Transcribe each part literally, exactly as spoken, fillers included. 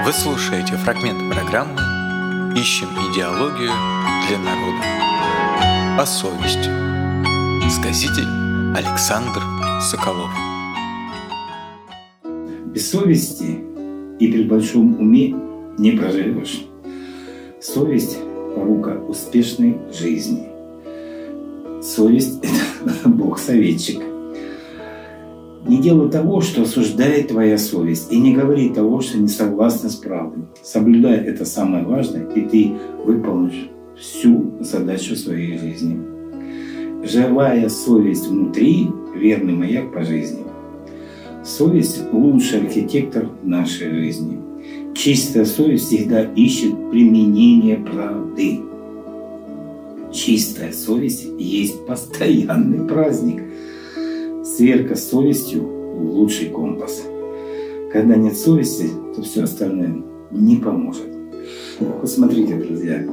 Вы слушаете фрагмент программы «Ищем идеологию для народа» о совести. Сказитель Александр Соколов. Без совести и при большом уме не проживешь. Совесть – порука успешной жизни. Совесть – это Бог-советчик. Не делай того, что осуждает твоя совесть, и не говори того, что не согласно с правдой. Соблюдай это самое важное, и ты выполнишь всю задачу своей жизни. Живая совесть внутри – верный маяк по жизни. Совесть – лучший архитектор нашей жизни. Чистая совесть всегда ищет применение правды. Чистая совесть есть постоянный праздник. Сверка с совестью – лучший компас. Когда нет совести, то все остальное не поможет. Вот смотрите, друзья.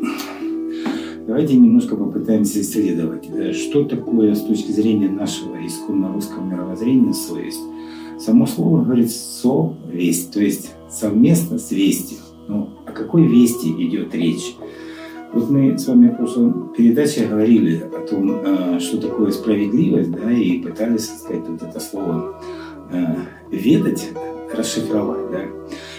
Давайте немножко попытаемся исследовать, что такое с точки зрения нашего исконно русского мировоззрения совесть. Само слово говорит «совесть», то есть совместно с вестью. Ну, о какой вести идет речь? Вот мы с вами в прошлой передаче говорили о том, что такое справедливость, да, и пытались, так сказать, вот это слово «ведать» расшифровать. Да.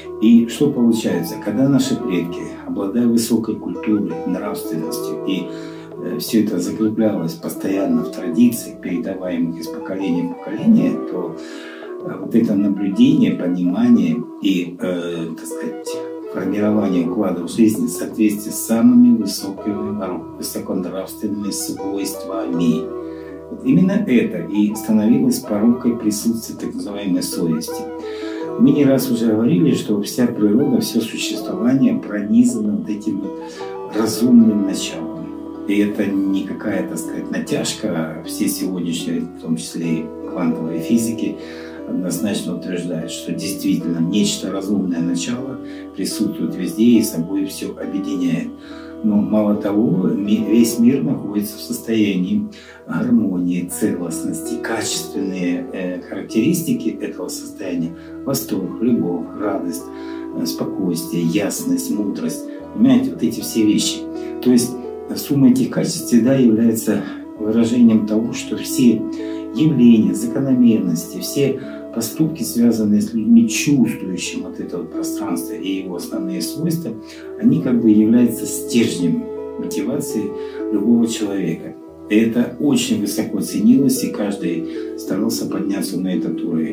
И что получается? Когда наши предки, обладая высокой культурой, нравственностью, и все это закреплялось постоянно в традициях, передаваемых из поколения в поколение, то вот это наблюдение, понимание и, э, так сказать, формирование уклада в жизни в соответствии с самыми высокими, высоконравственными свойствами. Вот именно это и становилось порокой присутствия так называемой совести. Мы не раз уже говорили, что вся природа, все существование пронизано вот этим разумным началом. И это не какая-то, так сказать, натяжка, а все сегодняшние, в том числе и квантовые физики, однозначно утверждает, что действительно нечто разумное начало присутствует везде и собой все объединяет. Но мало того, весь мир находится в состоянии гармонии, целостности, качественные э, характеристики этого состояния – восторг, любовь, радость, э, спокойствие, ясность, мудрость. Понимаете, вот эти все вещи. То есть сумма этих качеств всегда является выражением того, что все явления, закономерности, все поступки, связанные с людьми, чувствующими вот это вот пространство и его основные свойства, они как бы являются стержнем мотивации любого человека. И это очень высоко ценилось, и каждый старался подняться на этот уровень.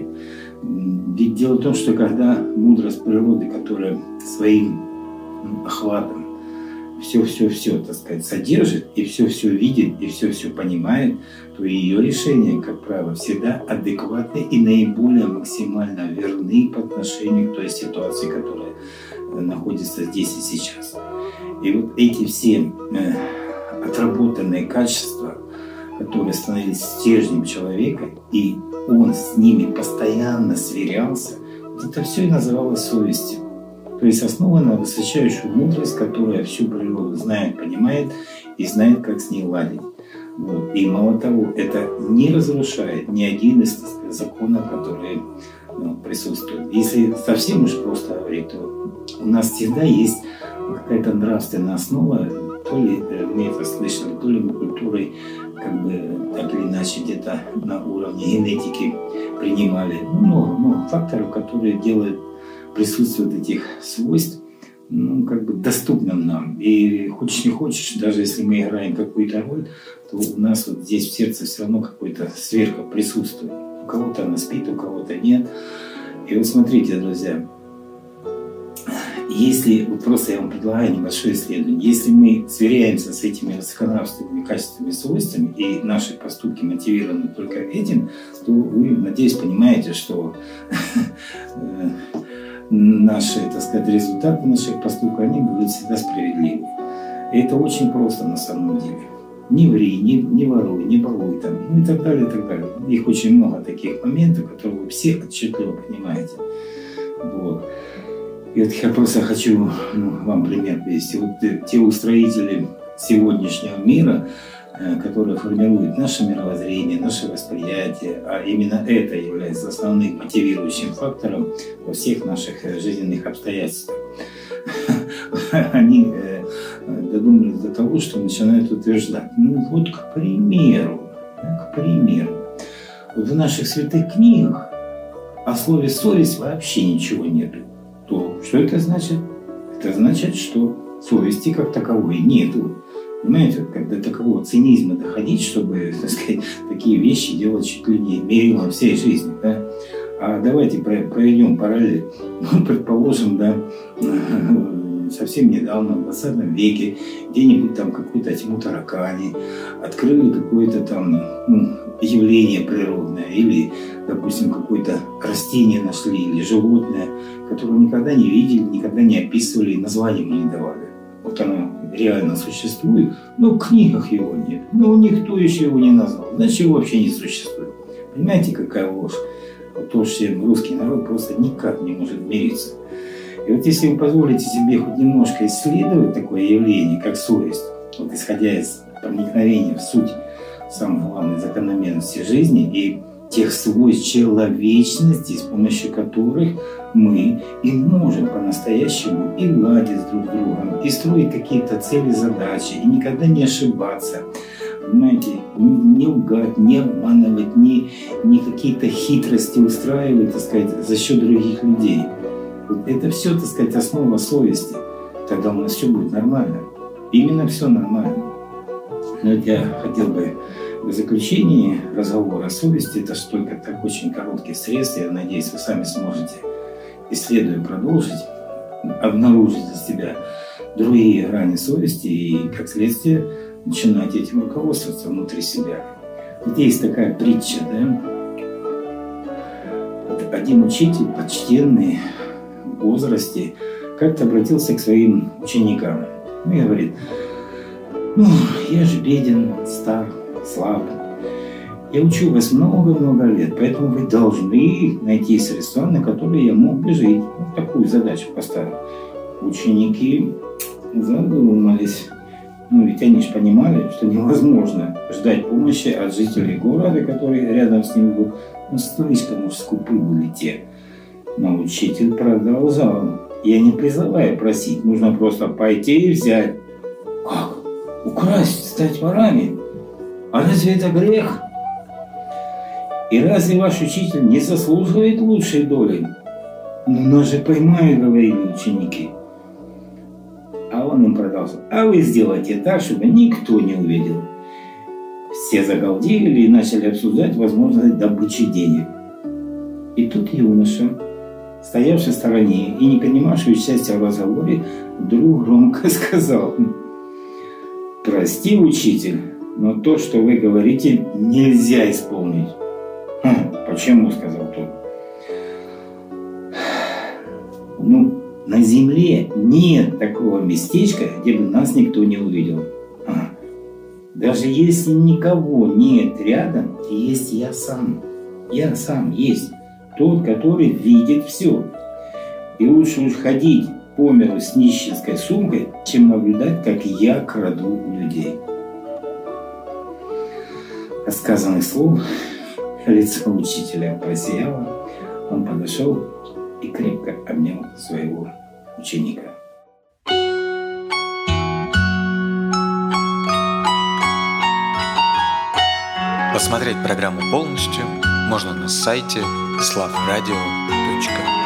Ведь дело в том, что когда мудрость природы, которая своим охватом все-все-все, так сказать, содержит, и все-все видит, и все-все понимает, то ее решения, как правило, всегда адекватны и наиболее максимально верны по отношению к той ситуации, которая находится здесь и сейчас. И вот эти все э, отработанные качества, которые становились стержнем человека, и он с ними постоянно сверялся, вот это все и называлось совестью. То есть основана на высочайшую мудрость, которая всю природу знает, понимает и знает, как с ней ладить. Вот. И мало того, это не разрушает ни один из, так сказать, законов, которые, ну, присутствуют. Если совсем уж просто говорить, то у нас всегда есть какая-то нравственная основа, то ли мы это слышали, то ли мы культурой как бы так или иначе где-то на уровне генетики принимали. Ну, много, много факторов, которые делают присутствие этих свойств, ну, как бы доступным нам. И хочешь не хочешь, даже если мы играем какую-то роль, то у нас вот здесь в сердце все равно какой-то сверха присутствует. У кого-то она спит, у кого-то нет. И вот смотрите, друзья, если, вот просто я вам предлагаю небольшое исследование, если мы сверяемся с этими высоконравственными качественными свойствами, и наши поступки мотивированы только этим, то вы, надеюсь, понимаете, что наши, так сказать, результаты наших поступков, они будут всегда справедливы. И это очень просто на самом деле. Не ври, не, не воруй, не балуй, там, ну и так далее, и так далее. Их очень много таких моментов, которые вы все отчетливо понимаете. Вот. И вот я просто хочу, ну, вам пример привести. Вот те устроители сегодняшнего мира, которая формирует наше мировоззрение, наше восприятие, а именно это является основным мотивирующим фактором во всех наших жизненных обстоятельствах. Они додумались до того, что начинают утверждать. Ну вот, к примеру, к примеру, вот в наших святых книгах о слове «совесть» вообще ничего нету. То что это значит? Это значит, что совести как таковой нету. Понимаете, когда до такого цинизма доходить, чтобы, так сказать, такие вещи делать чуть ли не мерилом всей жизни, да? А давайте проведем параллель. Ну, предположим, да, совсем недавно, в двадцатом веке, где-нибудь там какую-то тьму таракани, открыли какое-то там, ну, явление природное, или, допустим, какое-то растение нашли, или животное, которое никогда не видели, никогда не описывали, и названия ему не давали. Вот оно реально существует, но в книгах его нет. Ну, никто еще его не назвал, значит, его вообще не существует. Понимаете, какая ложь? Вот то, что русский народ просто никак не может мириться. И вот если вы позволите себе хоть немножко исследовать такое явление, как совесть, вот исходя из проникновения в суть самых главных закономерностей жизни и тех свойств человечности, с помощью которых мы и можем по-настоящему и ладить друг с другом, и строить какие-то цели, задачи, и никогда не ошибаться. Понимаете, не лгать, не обманывать, не, не какие-то хитрости устраивать, так сказать, за счет других людей. Вот это все, так сказать, основа совести. Тогда у нас все будет нормально. Именно все нормально. Но вот я хотел бы в заключении разговора о совести, это же только так очень короткий срез, я надеюсь, вы сами сможете, исследуя, продолжить, обнаружить для себя другие грани совести и, как следствие, начинать этим руководствоваться внутри себя. Вот есть такая притча, да? Вот один учитель, почтенный в возрасте, как-то обратился к своим ученикам. Ну и говорит: ну, я же беден, стар, слаб. Я учу вас много-много лет, поэтому вы должны найти средства, на которые я мог бы жить. Вот такую задачу поставил. Ученики задумались. Ну, ведь они же понимали, что невозможно ждать помощи от жителей города, которые рядом с ним был. Ну, слишком уж скупы были те. Но учитель продолжал. Я не призываю просить, нужно просто пойти и взять. Как? Украсть, стать ворами? А разве это грех? И разве ваш учитель не заслуживает лучшей доли? Ну, нас же поймают, говорили ученики. А он им продолжил: а вы сделайте так, чтобы никто не увидел. Все загалдели и начали обсуждать возможность добычи денег. И тут юноша, стоявший в стороне и не принимавший участия в разговоре, вдруг громко сказал: прости, учитель, но то, что вы говорите, нельзя исполнить. Хм, почему? Сказал тот. Ну, на земле нет такого местечка, где бы нас никто не увидел. А, даже если никого нет рядом, есть я сам. Я сам есть. Тот, который видит все. И лучше уж ходить по миру с нищенской сумкой, чем наблюдать, как я краду у людей. От сказанных слов лицо учителя просияло. Он подошел и крепко обнял своего ученика. Посмотреть программу полностью можно на сайте славрадио точка ру.